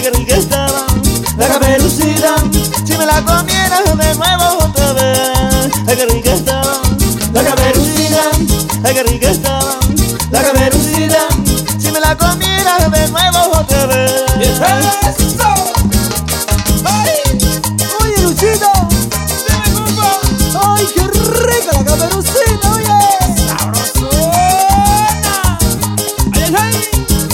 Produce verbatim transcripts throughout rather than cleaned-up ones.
qué rica estaba la Caperucita, si me la comiera de nuevo otra vez. Ay, qué rica estaba la Caperucita, ay, qué rica estaba la Caperucita, si me la comiera de nuevo otra vez. ¡Eso! ¡Ay! Oye, Luchito, ¡Dime, compa! ay, qué rica la Caperucita, oye. ¡Sabrosona! ¡Ay, ay, ay!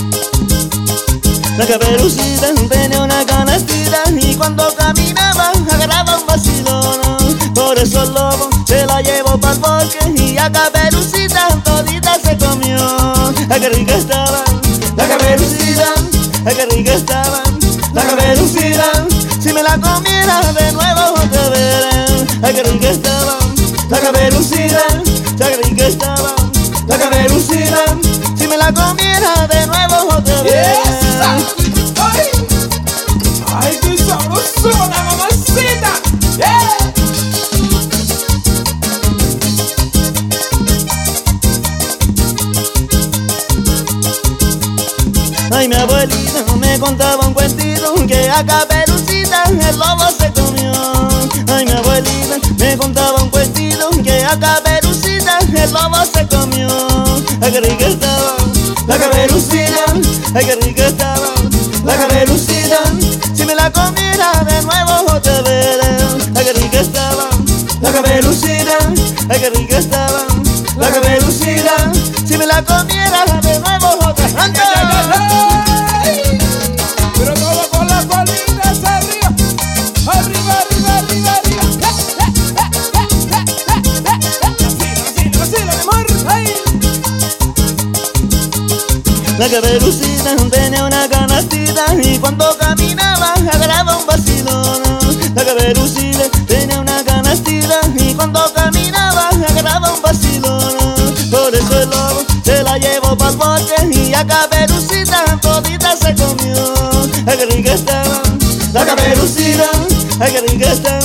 La Caperucita tenía una canastita y cuando caminaba agarraba un vacilón. Por eso el lobo se la llevó pa'l bosque y a Caperucita todita se comió. Ay, qué rica estaba la Caperucita, ay, qué rica estaba la Caperucita, si me la comiera de nuevo otra vez. Ay, qué rica estaba la Caperucita, ay, qué rica estaba la Caperucita, si me la comiera de nuevo otra vez. ¡Esa! ¡Ay! ¡Ay, qué sabrosona, mamacita! ¡Eh! Ay, mi abuelita me contaba un cuentito que a Caperucita el lobo se comió. Ay, mi abuelita me contaba un cuentito que a Caperucita el lobo se comió. Ay, qué rica estaba la Caperucita, ay, qué rica estaba la Caperucita, si me la comiera de nuevo otra vez. Ay, qué rica estaba la Caperucita, ay, qué rica estaba la Caperucita, si me la comiera de nuevo otra vez. ¡Ay! Pero todo con las palmitas arriba, arriba, arriba, arriba, arriba. Vacila, vacila, mi amor. ¡Ay! La Caperucita tenía una canastita y cuando caminaba agarraba un vacilón. La Caperucita tenía una canastita y cuando caminaba agarraba un vacilón. Por eso el lobo se la llevó pa'l bosque y a Caperucita todita se comió. Ay, qué rica estaba la Caperucita, ay, qué rica estaba